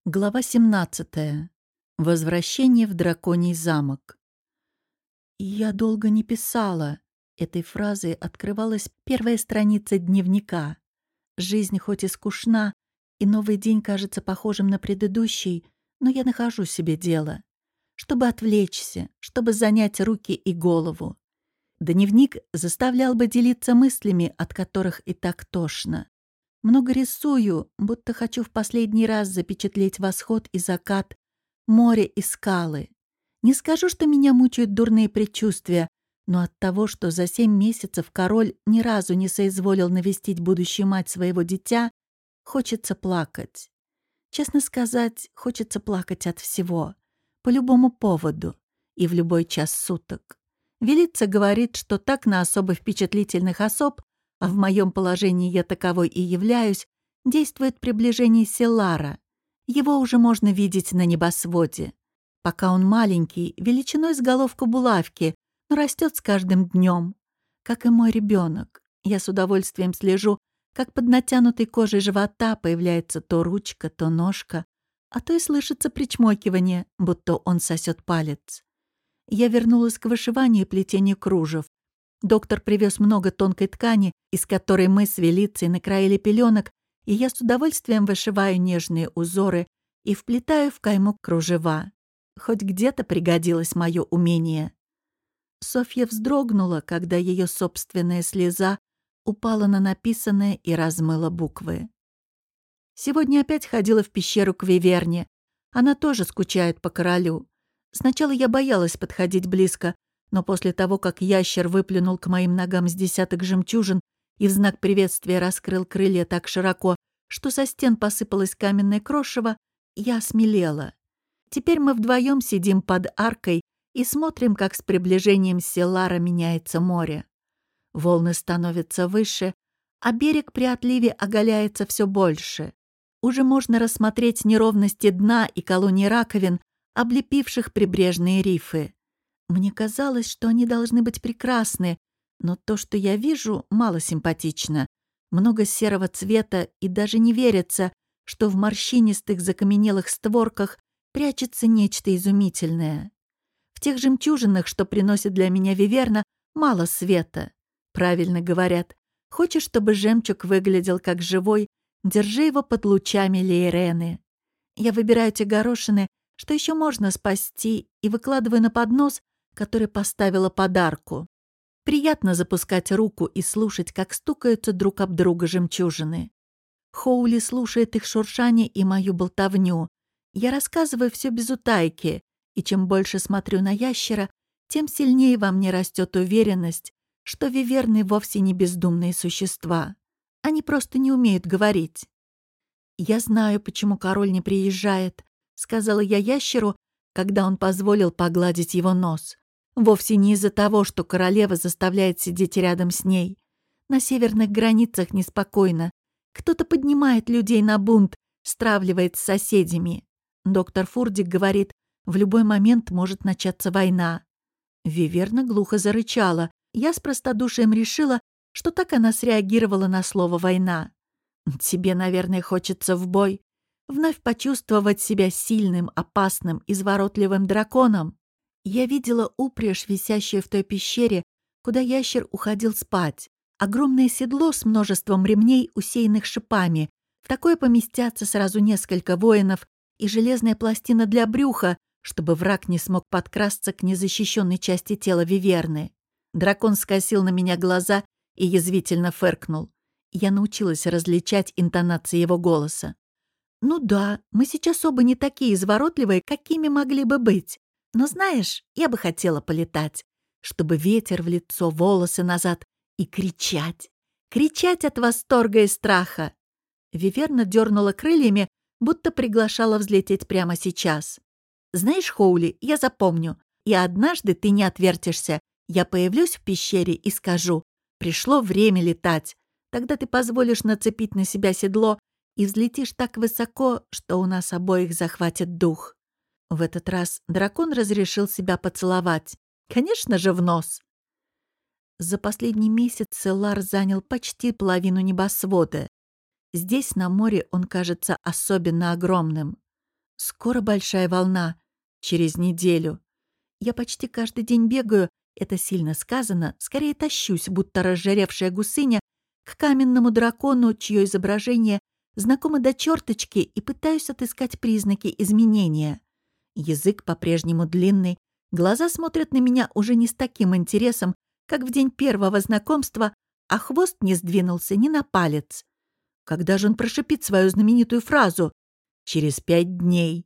Глава 17. Возвращение в драконий замок. «Я долго не писала». Этой фразой открывалась первая страница дневника. Жизнь хоть и скучна, и новый день кажется похожим на предыдущий, но я нахожу себе дело. Чтобы отвлечься, чтобы занять руки и голову. Дневник заставлял бы делиться мыслями, от которых и так тошно. Много рисую, будто хочу в последний раз запечатлеть восход и закат, море и скалы. Не скажу, что меня мучают дурные предчувствия, но от того, что за 7 месяцев король ни разу не соизволил навестить будущую мать своего дитя, хочется плакать. Честно сказать, хочется плакать от всего, по любому поводу и в любой час суток. Велица говорит, что так на особо впечатлительных особ, а в моем положении я таковой и являюсь, действует приближение Селлара. Его уже можно видеть на небосводе. Пока он маленький, величиной с головку булавки, но растет с каждым днем. Как и мой ребенок. Я с удовольствием слежу, как под натянутой кожей живота появляется то ручка, то ножка, а то и слышится причмокивание, будто он сосет палец. Я вернулась к вышиванию и плетению кружев. Доктор привез много тонкой ткани, из которой мы с Велицей накроили пеленок, и я с удовольствием вышиваю нежные узоры и вплетаю в кайму кружева. Хоть где-то пригодилось мое умение. Софья вздрогнула, когда ее собственная слеза упала на написанное и размыла буквы. Сегодня опять ходила в пещеру к Виверне. Она тоже скучает по королю. Сначала я боялась подходить близко, но после того, как ящер выплюнул к моим ногам с десяток жемчужин и в знак приветствия раскрыл крылья так широко, что со стен посыпалось каменное крошево, я осмелела. Теперь мы вдвоем сидим под аркой и смотрим, как с приближением Селлара меняется море. Волны становятся выше, а берег при отливе оголяется все больше. Уже можно рассмотреть неровности дна и колонии раковин, облепивших прибрежные рифы. Мне казалось, что они должны быть прекрасны, но то, что я вижу, мало симпатично. Много серого цвета, и даже не верится, что в морщинистых закаменелых створках прячется нечто изумительное. В тех жемчужинах, что приносит для меня Виверна, мало света. Правильно говорят, хочешь, чтобы жемчуг выглядел как живой, держи его под лучами Лейрены. Я выбираю те горошины, что еще можно спасти, и выкладываю на поднос, который поставила подарку. Приятно запускать руку и слушать, как стукаются друг об друга жемчужины. Хоули слушает их шуршание и мою болтовню. Я рассказываю все без утайки, и чем больше смотрю на ящера, тем сильнее во мне растет уверенность, что виверны вовсе не бездумные существа. Они просто не умеют говорить. «Я знаю, почему король не приезжает», — сказала я ящеру, когда он позволил погладить его нос. Вовсе не из-за того, что королева заставляет сидеть рядом с ней. На северных границах неспокойно. Кто-то поднимает людей на бунт, стравливает с соседями. Доктор Фурдик говорит, в любой момент может начаться война. Виверна глухо зарычала. Я с простодушием решила, что так она среагировала на слово «война». Тебе, наверное, хочется в бой. Вновь почувствовать себя сильным, опасным, изворотливым драконом. Я видела упряжь, висящую в той пещере, куда ящер уходил спать. Огромное седло с множеством ремней, усеянных шипами. В такое поместятся сразу несколько воинов и железная пластина для брюха, чтобы враг не смог подкрасться к незащищенной части тела Виверны. Дракон скосил на меня глаза и язвительно фыркнул. Я научилась различать интонации его голоса. «Ну да, мы сейчас оба не такие изворотливые, какими могли бы быть. Но знаешь, я бы хотела полетать, чтобы ветер в лицо, волосы назад и кричать. Кричать от восторга и страха». Виверна дернула крыльями, будто приглашала взлететь прямо сейчас. «Знаешь, Хоули, я запомню, и однажды ты не отвертишься. Я появлюсь в пещере и скажу, пришло время летать. Тогда ты позволишь нацепить на себя седло и взлетишь так высоко, что у нас обоих захватит дух». В этот раз дракон разрешил себя поцеловать. Конечно же, в нос. За последний месяц Селлар занял почти половину небосвода. Здесь, на море, он кажется особенно огромным. Скоро большая волна. Через неделю. Я почти каждый день бегаю, это сильно сказано, скорее тащусь, будто разжаревшая гусыня, к каменному дракону, чье изображение знакомо до черточки, и пытаюсь отыскать признаки изменения. Язык по-прежнему длинный, глаза смотрят на меня уже не с таким интересом, как в день первого знакомства, а хвост не сдвинулся ни на палец. Когда же он прошипит свою знаменитую фразу? Через 5 дней.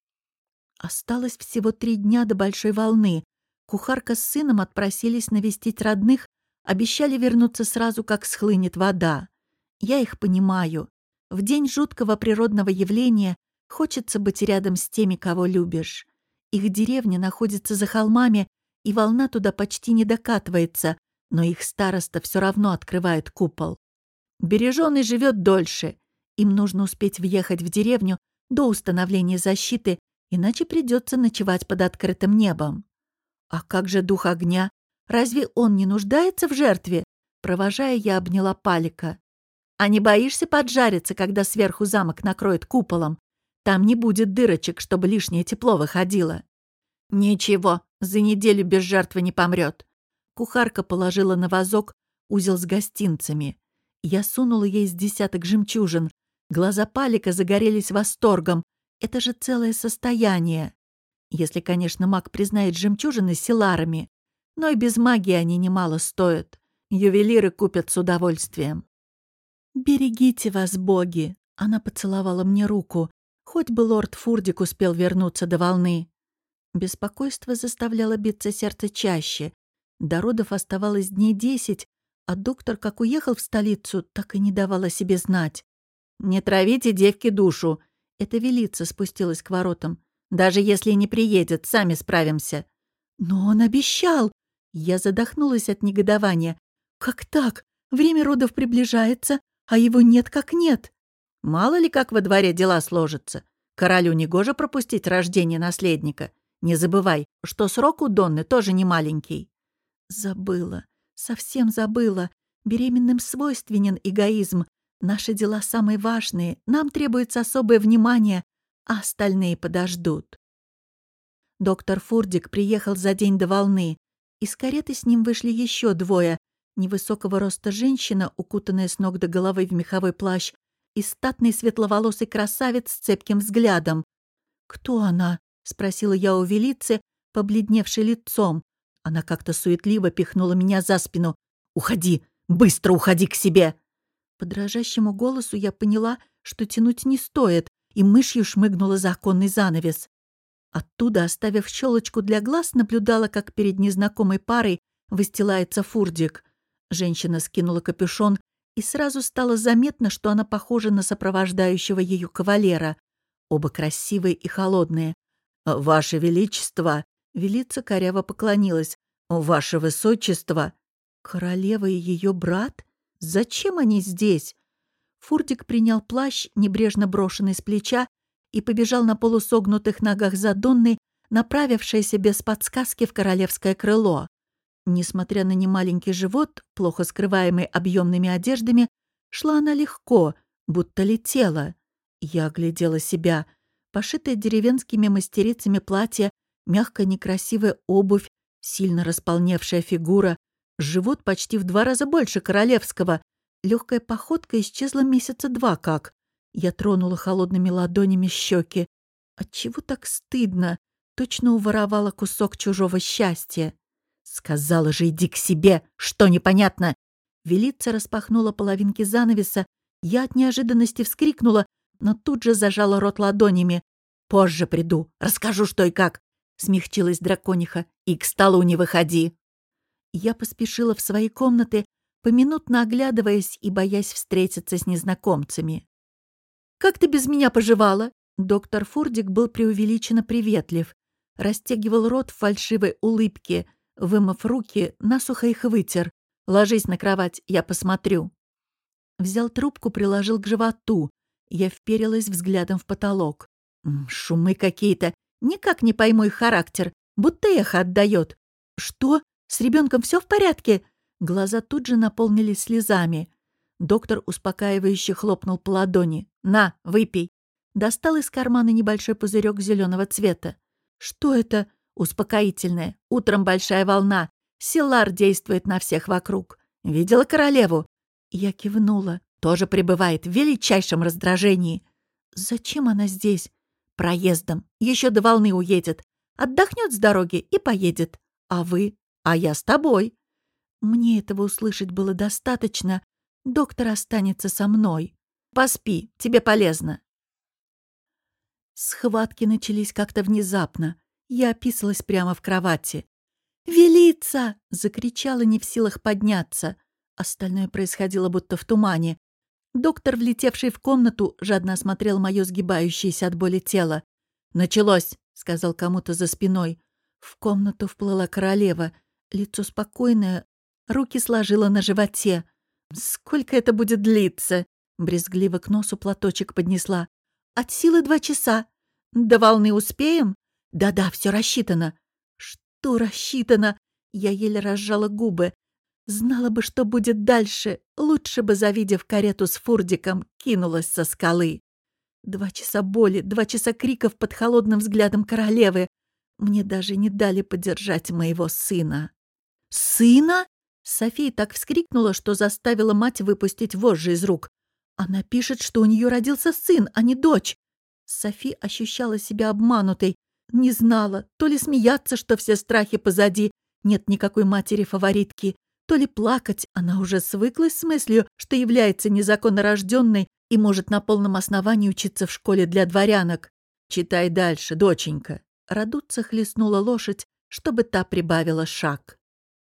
Осталось всего 3 дня до большой волны. Кухарка с сыном отпросились навестить родных, обещали вернуться сразу, как схлынет вода. Я их понимаю. В день жуткого природного явления хочется быть рядом с теми, кого любишь. Их деревня находится за холмами, и волна туда почти не докатывается, но их староста все равно открывает купол. Береженый живет дольше. Им нужно успеть въехать в деревню до установления защиты, иначе придется ночевать под открытым небом. А как же дух огня? Разве он не нуждается в жертве? Провожая, я обняла Палика. А не боишься поджариться, когда сверху замок накроет куполом? Там не будет дырочек, чтобы лишнее тепло выходило. Ничего, за неделю без жертвы не помрет. Кухарка положила на вазок узел с гостинцами. Я сунула ей с десяток жемчужин. Глаза Палика загорелись восторгом. Это же целое состояние. Если, конечно, маг признает жемчужины силарами. Но и без магии они немало стоят. Ювелиры купят с удовольствием. «Берегите вас, боги!» Она поцеловала мне руку. Хоть бы лорд Фурдик успел вернуться до волны. Беспокойство заставляло биться сердце чаще. До родов оставалось дней 10, а доктор, как уехал в столицу, так и не давал о себе знать. «Не травите девке душу!» Это Велица спустилась к воротам. «Даже если не приедет, сами справимся». «Но он обещал!» Я задохнулась от негодования. «Как так? Время родов приближается, а его нет как нет». «Мало ли как во дворе дела сложатся. Королю негоже пропустить рождение наследника. Не забывай, что срок у Донны тоже не маленький». Забыла. Совсем забыла. Беременным свойственен эгоизм. Наши дела самые важные, нам требуется особое внимание, а остальные подождут. Доктор Фурдик приехал за день до волны. Из кареты с ним вышли еще 2. Невысокого роста женщина, укутанная с ног до головы в меховой плащ, и статный светловолосый красавец с цепким взглядом. «Кто она?» — спросила я у Велицы, побледневшей лицом. Она как-то суетливо пихнула меня за спину. «Уходи! Быстро уходи к себе!» По дрожащему голосу я поняла, что тянуть не стоит, и мышью шмыгнула за оконный занавес. Оттуда, оставив щелочку для глаз, наблюдала, как перед незнакомой парой выстилается Фурдик. Женщина скинула капюшон, и сразу стало заметно, что она похожа на сопровождающего ее кавалера. Оба красивые и холодные. «Ваше Величество!» Велица коряво поклонилась. «Ваше Высочество!» Королева и ее брат? Зачем они здесь? Фурдик принял плащ, небрежно брошенный с плеча, и побежал на полусогнутых ногах за Донной, направившейся без подсказки в королевское крыло. Несмотря на немаленький живот, плохо скрываемый объемными одеждами, шла она легко, будто летела. Я оглядела себя. Пошитое деревенскими мастерицами платье, мягкая некрасивая обувь, сильно располневшая фигура, живот почти в 2 раза больше королевского. Легкая походка исчезла месяца 2 как. Я тронула холодными ладонями щеки. Отчего так стыдно? Точно уворовала кусок чужого счастья. «Сказала же, иди к себе! Что непонятно?» Велица распахнула половинки занавеса. Я от неожиданности вскрикнула, но тут же зажала рот ладонями. «Позже приду, расскажу, что и как!» — смягчилась дракониха. «И к столу не выходи!» Я поспешила в свои комнаты, поминутно оглядываясь и боясь встретиться с незнакомцами. «Как ты без меня поживала?» Доктор Фурдик был преувеличенно приветлив. Растягивал рот в фальшивой улыбке. Вымыв руки, насухо их вытер. «Ложись на кровать, я посмотрю». Взял трубку, приложил к животу. Я вперилась взглядом в потолок. Шумы какие-то. Никак не пойму их характер. Будто эхо отдает. «Что? С ребенком все в порядке?» Глаза тут же наполнились слезами. Доктор успокаивающе хлопнул по ладони. «На, выпей». Достал из кармана небольшой пузырек зеленого цвета. «Что это?» «Успокоительное. Утром большая волна. Силар действует на всех вокруг. Видела королеву?» Я кивнула. «Тоже пребывает в величайшем раздражении». «Зачем она здесь?» «Проездом. Еще до волны уедет. Отдохнет с дороги и поедет. А вы?» «А я с тобой». Мне этого услышать было достаточно. Доктор останется со мной. Поспи, тебе полезно. Схватки начались как-то внезапно. Я описалась прямо в кровати. «Велица!» — закричала, не в силах подняться. Остальное происходило будто в тумане. Доктор, влетевший в комнату, жадно осмотрел мое сгибающееся от боли тело. «Началось!» — сказал кому-то за спиной. В комнату вплыла королева. Лицо спокойное, руки сложила на животе. «Сколько это будет длиться?» Брезгливо к носу платочек поднесла. «От силы 2 часа. До волны успеем?» «Да-да, все рассчитано». «Что рассчитано?» Я еле разжала губы. Знала бы, что будет дальше, лучше бы, завидев карету с фурдиком, кинулась со скалы. 2 часа боли, 2 часа криков под холодным взглядом королевы. Мне даже не дали подержать моего сына. «Сына?» София так вскрикнула, что заставила мать выпустить вожжи из рук. Она пишет, что у нее родился сын, а не дочь. Софи ощущала себя обманутой. Не знала, то ли смеяться, что все страхи позади, нет никакой матери-фаворитки, то ли плакать, она уже свыклась с мыслью, что является незаконно рожденной и может на полном основании учиться в школе для дворянок. «Читай дальше, доченька». Радуца хлестнула лошадь, чтобы та прибавила шаг.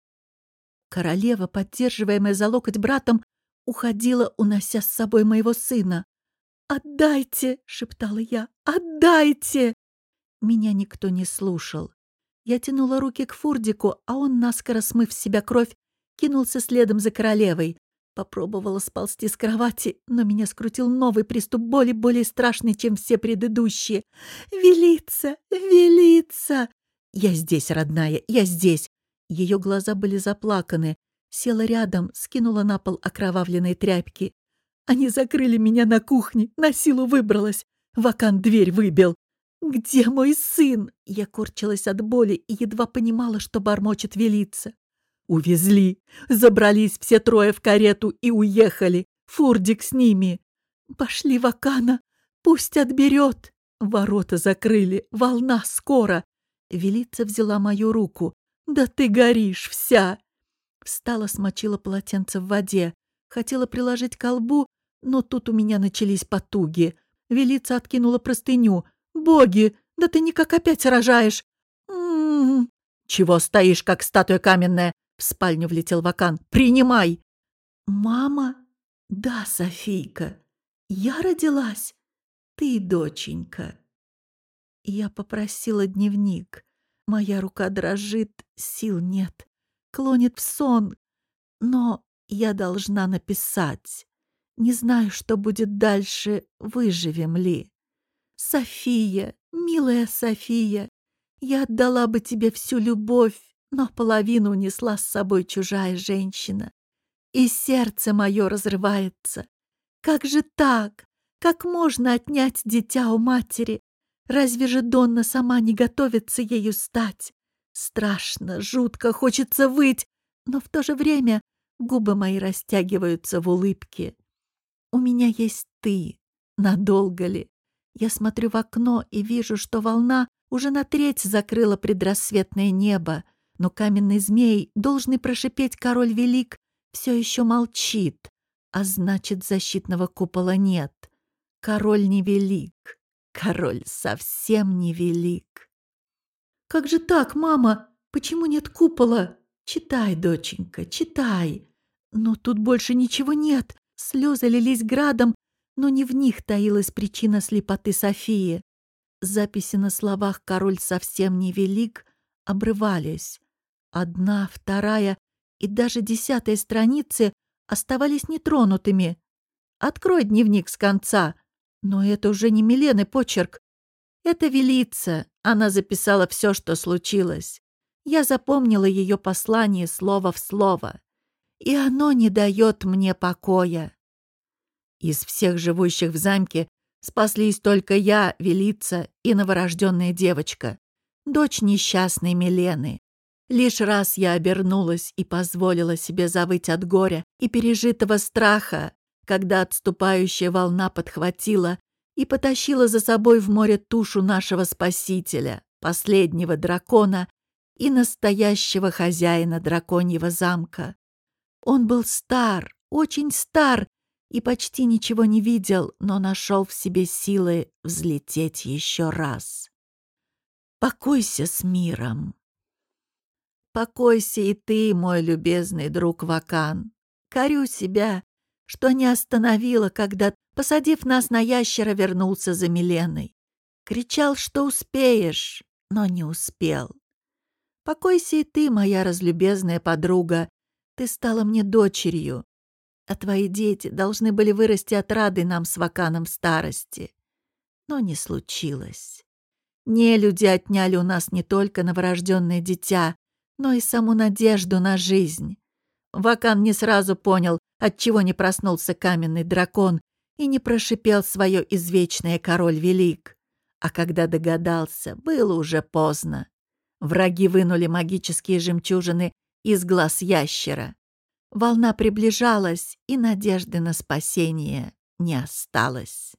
Королева, поддерживаемая за локоть братом, уходила, унося с собой моего сына. «Отдайте!» — шептала я. «Отдайте!» Меня никто не слушал. Я тянула руки к фурдику, а он, наскоро смыв с себя кровь, кинулся следом за королевой. Попробовала сползти с кровати, но меня скрутил новый приступ боли, более страшный, чем все предыдущие. «Велица! Велица!» «Я здесь, родная, я здесь!» Ее глаза были заплаканы. Села рядом, скинула на пол окровавленные тряпки. «Они закрыли меня на кухне, на силу выбралась. Вакан дверь выбил. Где мой сын?» Я корчилась от боли и едва понимала, что бормочет Велица. «Увезли. Забрались все 3 в карету и уехали. Фурдик с ними. Пошли Вакана. Пусть отберет. Ворота закрыли. Волна скоро». Велица взяла мою руку. «Да ты горишь вся!» Встала, смочила полотенце в воде. Хотела приложить к колбу, но тут у меня начались потуги. Велица откинула простыню. «Боги, да ты никак опять рожаешь!» «М-м-м!» «Чего стоишь, как статуя каменная?» В спальню влетел Вакан. «Принимай!» «Мама?» «Да, Софийка, я родилась. Ты, доченька». Я попросила дневник. Моя рука дрожит, сил нет. Клонит в сон. Но я должна написать. Не знаю, что будет дальше, выживем ли. София, милая София, я отдала бы тебе всю любовь, но половину унесла с собой чужая женщина. И сердце мое разрывается. Как же так? Как можно отнять дитя у матери? Разве же Донна сама не готовится ею стать? Страшно, жутко, хочется выть, но в то же время губы мои растягиваются в улыбке. У меня есть ты. Надолго ли? Я смотрю в окно и вижу, что волна уже на треть закрыла предрассветное небо, но каменный змей, должный прошипеть король велик, все еще молчит, а значит, защитного купола нет. Король невелик. Король совсем невелик. «Как же так, мама? Почему нет купола?» «Читай, доченька, читай». Но тут больше ничего нет. Слезы лились градом, но не в них таилась причина слепоты Софии. Записи на словах «король совсем невелик» обрывались. 1, 2 и даже 10 страницы оставались нетронутыми. Открой дневник с конца. Но это уже не Милены почерк. Это Велица. Она записала все, что случилось. Я запомнила ее послание слово в слово. И оно не дает мне покоя. Из всех живущих в замке Спаслись только я, Велица и новорожденная девочка, дочь несчастной Милены. Лишь раз я обернулась и позволила себе завыть от горя и пережитого страха, когда отступающая волна подхватила и потащила за собой в море тушу нашего спасителя, последнего дракона и настоящего хозяина драконьего замка. Он был стар, очень стар, и почти ничего не видел, но нашел в себе силы взлететь еще раз. Покойся с миром. Покойся и ты, мой любезный друг Вакан. Корю себя, что не остановила, когда, посадив нас на ящера, вернулся за Миленой. Кричал, что успеешь, но не успел. Покойся и ты, моя разлюбезная подруга. Ты стала мне дочерью, а твои дети должны были вырасти отрадой нам с Ваканом в старости. Но не случилось. Нелюди отняли у нас не только новорожденное дитя, но и саму надежду на жизнь. Вакан не сразу понял, отчего не проснулся каменный дракон и не прошипел свое извечное «Король велик». А когда догадался, было уже поздно. Враги вынули магические жемчужины из глаз ящера. Волна приближалась, и надежды на спасение не осталось.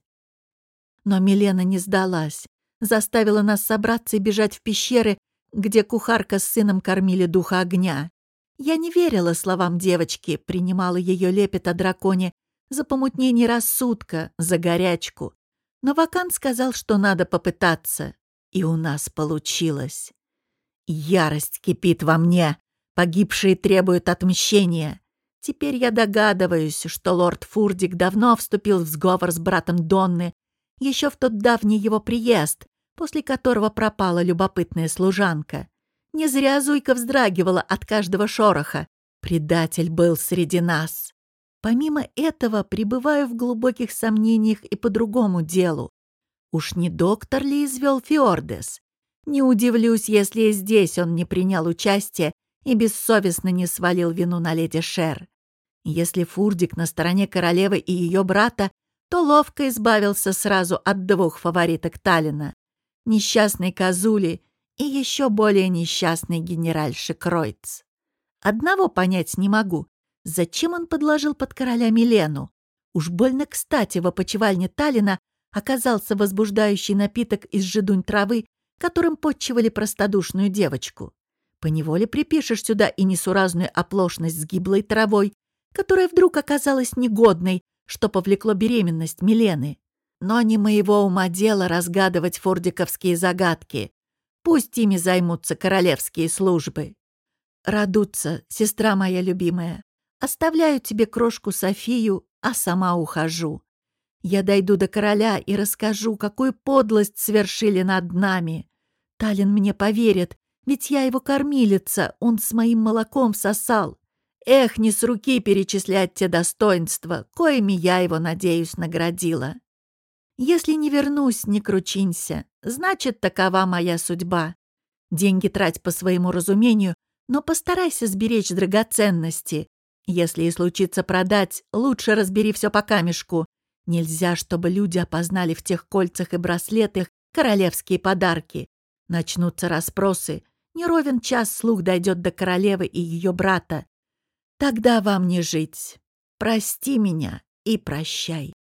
Но Милена не сдалась, заставила нас собраться и бежать в пещеры, где кухарка с сыном кормили духа огня. Я не верила словам девочки, принимала ее лепет о драконе за помутнение рассудка, за горячку. Но Вакан сказал, что надо попытаться, и у нас получилось. Ярость кипит во мне, погибшие требуют отмщения. Теперь я догадываюсь, что лорд Фурдик давно вступил в сговор с братом Донны, еще в тот давний его приезд, после которого пропала любопытная служанка. Не зря Зуйка вздрагивала от каждого шороха. Предатель был среди нас. Помимо этого, пребываю в глубоких сомнениях и по другому делу. Уж не доктор ли извел Фиордес? Не удивлюсь, если и здесь он не принял участие и бессовестно не свалил вину на леди Шер. Если Фурдик на стороне королевы и ее брата, то ловко избавился сразу от двух фавориток Таллина — несчастной Козули и еще более несчастной генеральши Кройц. Одного понять не могу. Зачем он подложил под короля Милену? Уж больно кстати в опочивальне Таллина оказался возбуждающий напиток из жидунь травы, которым подчивали простодушную девочку. Поневоле припишешь сюда и несуразную оплошность с гиблой травой, которая вдруг оказалась негодной, что повлекло беременность Милены. Но не моего ума дело разгадывать фордиковские загадки. Пусть ими займутся королевские службы. Радуца, сестра моя любимая, оставляю тебе крошку Софию, а сама ухожу. Я дойду до короля и расскажу, какую подлость совершили над нами. Таллин мне поверит, ведь я его кормилица, он с моим молоком сосал. Эх, не с руки перечислять те достоинства, коими я его, надеюсь, наградила. Если не вернусь, не кручинься, значит, такова моя судьба. Деньги трать по своему разумению, но постарайся сберечь драгоценности. Если и случится продать, лучше разбери все по камешку. Нельзя, чтобы люди опознали в тех кольцах и браслетах королевские подарки. Начнутся расспросы. Не ровен час слух дойдет до королевы и ее брата. Тогда вам не жить. Прости меня и прощай.